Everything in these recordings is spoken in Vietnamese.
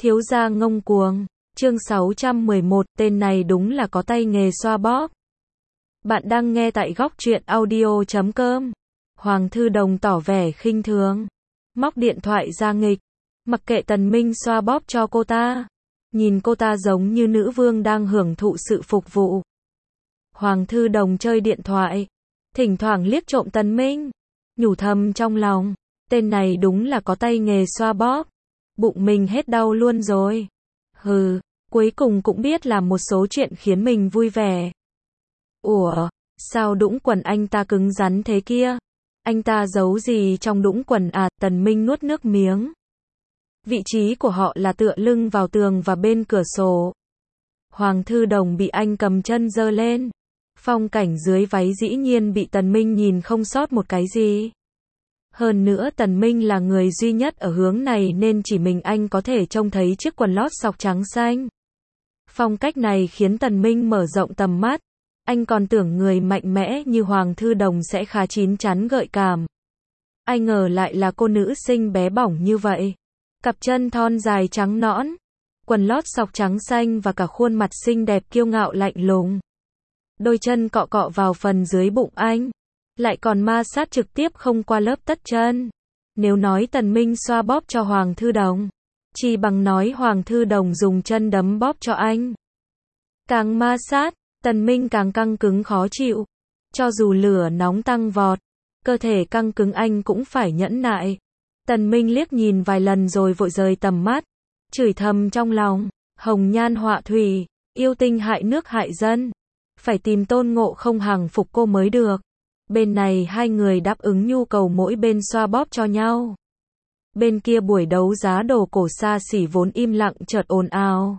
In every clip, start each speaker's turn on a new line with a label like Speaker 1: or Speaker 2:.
Speaker 1: Thiếu gia ngông cuồng. Chương 611, tên này đúng là có tay nghề xoa bóp. Bạn đang nghe tại góc truyện audio.com. Hoàng Thư Đồng tỏ vẻ khinh thường, móc điện thoại ra nghịch, mặc kệ Tần Minh xoa bóp cho cô ta. Nhìn cô ta giống như nữ vương đang hưởng thụ sự phục vụ. Hoàng Thư Đồng chơi điện thoại, thỉnh thoảng liếc trộm Tần Minh, nhủ thầm trong lòng, tên này đúng là có tay nghề xoa bóp. Bụng mình hết đau luôn rồi. Hừ, cuối cùng cũng biết làm một số chuyện khiến mình vui vẻ. Ủa, sao đũng quần anh ta cứng rắn thế kia? Anh ta giấu gì trong đũng quần à? Tần Minh nuốt nước miếng. Vị trí của họ là tựa lưng vào tường và bên cửa sổ. Hoàng Thư Đồng bị anh cầm chân giơ lên. Phong cảnh dưới váy dĩ nhiên bị Tần Minh nhìn không sót một cái gì. Hơn nữa Tần Minh là người duy nhất ở hướng này nên chỉ mình anh có thể trông thấy chiếc quần lót sọc trắng xanh. Phong cách này khiến Tần Minh mở rộng tầm mắt. Anh còn tưởng người mạnh mẽ như Hoàng Thư Đồng sẽ khá chín chắn gợi cảm. Ai ngờ lại là cô nữ sinh bé bỏng như vậy. Cặp chân thon dài trắng nõn, quần lót sọc trắng xanh và cả khuôn mặt xinh đẹp kiêu ngạo lạnh lùng. Đôi chân cọ cọ vào phần dưới bụng anh, lại còn ma sát trực tiếp không qua lớp tất chân. Nếu nói Tần Minh xoa bóp cho Hoàng Thư Đồng, chỉ bằng nói Hoàng Thư Đồng dùng chân đấm bóp cho anh. Càng ma sát, Tần Minh càng căng cứng khó chịu. Cho dù lửa nóng tăng vọt, cơ thể căng cứng anh cũng phải nhẫn nại. Tần Minh liếc nhìn vài lần rồi vội rời tầm mắt, chửi thầm trong lòng, hồng nhan họa thủy, yêu tinh hại nước hại dân. Phải tìm Tôn Ngộ Không hàng phục cô mới được. Bên này hai người đáp ứng nhu cầu mỗi bên xoa bóp cho nhau. Bên kia buổi đấu giá đồ cổ xa xỉ vốn im lặng chợt ồn ào.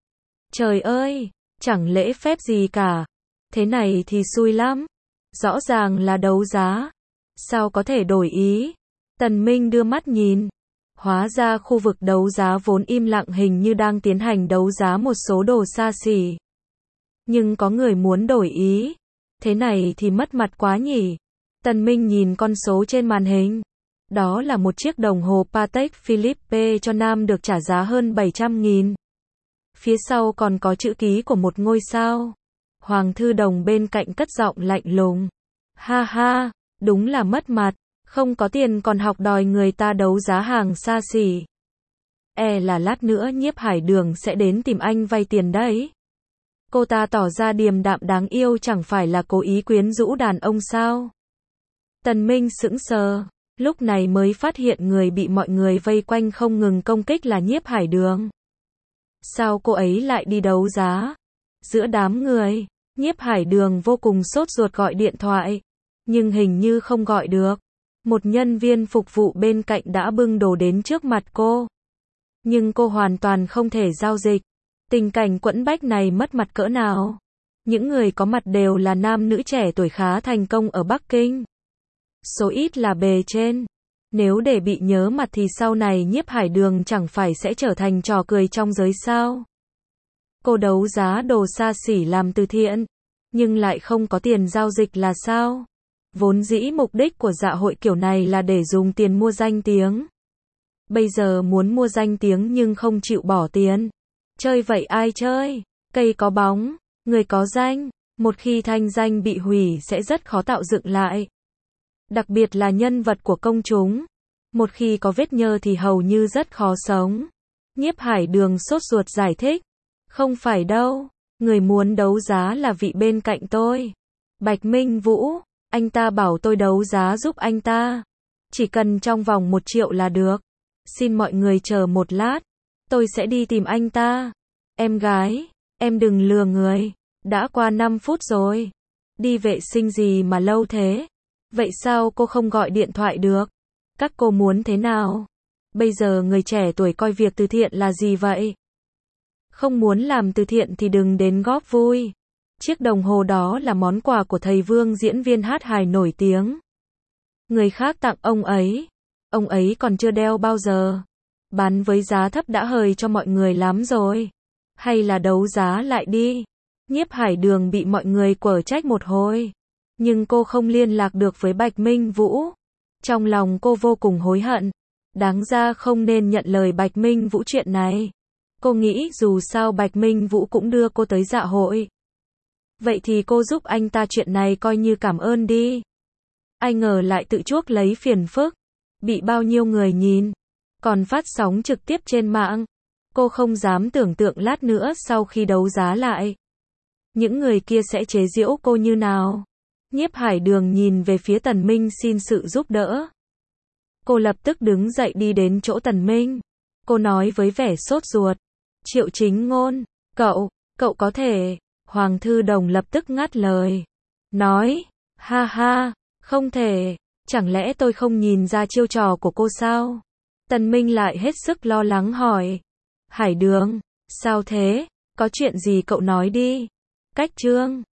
Speaker 1: Trời ơi, chẳng lễ phép gì cả. Thế này thì xui lắm. Rõ ràng là đấu giá. Sao có thể đổi ý? Tần Minh đưa mắt nhìn. Hóa ra khu vực đấu giá vốn im lặng hình như đang tiến hành đấu giá một số đồ xa xỉ. Nhưng có người muốn đổi ý. Thế này thì mất mặt quá nhỉ. Tần Minh nhìn con số trên màn hình. Đó là một chiếc đồng hồ Patek Philippe cho nam được trả giá hơn 700.000. Phía sau còn có chữ ký của một ngôi sao. Hoàng Thư Đồng bên cạnh cất giọng lạnh lùng. Ha ha, đúng là mất mặt. Không có tiền còn học đòi người ta đấu giá hàng xa xỉ. Là lát nữa Nhiếp Hải Đường sẽ đến tìm anh vay tiền đấy. Cô ta tỏ ra điềm đạm đáng yêu, chẳng phải là cố ý quyến rũ đàn ông sao? Tần Minh sững sờ, lúc này mới phát hiện người bị mọi người vây quanh không ngừng công kích là Nhiếp Hải Đường. Sao cô ấy lại đi đấu giá? Giữa đám người, Nhiếp Hải Đường vô cùng sốt ruột gọi điện thoại, nhưng hình như không gọi được. Một nhân viên phục vụ bên cạnh đã bưng đồ đến trước mặt cô. Nhưng cô hoàn toàn không thể giao dịch. Tình cảnh quẫn bách này mất mặt cỡ nào. Những người có mặt đều là nam nữ trẻ tuổi khá thành công ở Bắc Kinh. Số ít là bề trên. Nếu để bị nhớ mặt thì sau này Nhiếp Hải Đường chẳng phải sẽ trở thành trò cười trong giới sao. Cô đấu giá đồ xa xỉ làm từ thiện, nhưng lại không có tiền giao dịch là sao? Vốn dĩ mục đích của dạ hội kiểu này là để dùng tiền mua danh tiếng. Bây giờ muốn mua danh tiếng nhưng không chịu bỏ tiền. Chơi vậy ai chơi? Cây có bóng, người có danh. Một khi thanh danh bị hủy sẽ rất khó tạo dựng lại. Đặc biệt là nhân vật của công chúng. Một khi có vết nhơ thì hầu như rất khó sống. Nhiếp Hải Đường sốt ruột giải thích. Không phải đâu. Người muốn đấu giá là vị bên cạnh tôi. Bạch Minh Vũ. Anh ta bảo tôi đấu giá giúp anh ta. Chỉ cần trong vòng 1 triệu là được. Xin mọi người chờ một lát. Tôi sẽ đi tìm anh ta. Em gái, em đừng lừa người. Đã qua 5 phút rồi. Đi vệ sinh gì mà lâu thế? Vậy sao cô không gọi điện thoại được? Các cô muốn thế nào? Bây giờ người trẻ tuổi coi việc từ thiện là gì vậy? Không muốn làm từ thiện thì đừng đến góp vui. Chiếc đồng hồ đó là món quà của thầy Vương, diễn viên hát hài nổi tiếng. Người khác tặng ông ấy còn chưa đeo bao giờ. Bán với giá thấp đã hời cho mọi người lắm rồi. Hay là đấu giá lại đi. Nhiếp Hải Đường bị mọi người quở trách một hồi. Nhưng cô không liên lạc được với Bạch Minh Vũ. Trong lòng cô vô cùng hối hận. Đáng ra không nên nhận lời Bạch Minh Vũ chuyện này. Cô nghĩ dù sao Bạch Minh Vũ cũng đưa cô tới dạ hội. Vậy thì cô giúp anh ta chuyện này coi như cảm ơn đi. Ai ngờ lại tự chuốc lấy phiền phức. Bị bao nhiêu người nhìn. Còn phát sóng trực tiếp trên mạng. Cô không dám tưởng tượng lát nữa sau khi đấu giá lại. Những người kia sẽ chế giễu cô như nào. Nhiếp Hải Đường nhìn về phía Tần Minh xin sự giúp đỡ. Cô lập tức đứng dậy đi đến chỗ Tần Minh. Cô nói với vẻ sốt ruột. Triệu Chính Ngôn, cậu có thể. Hoàng Thư Đồng lập tức ngắt lời. Nói, ha ha, không thể. Chẳng lẽ tôi không nhìn ra chiêu trò của cô sao? Tần Minh lại hết sức lo lắng hỏi. Hải Đường, sao thế? Có chuyện gì cậu nói đi. Cách Trương.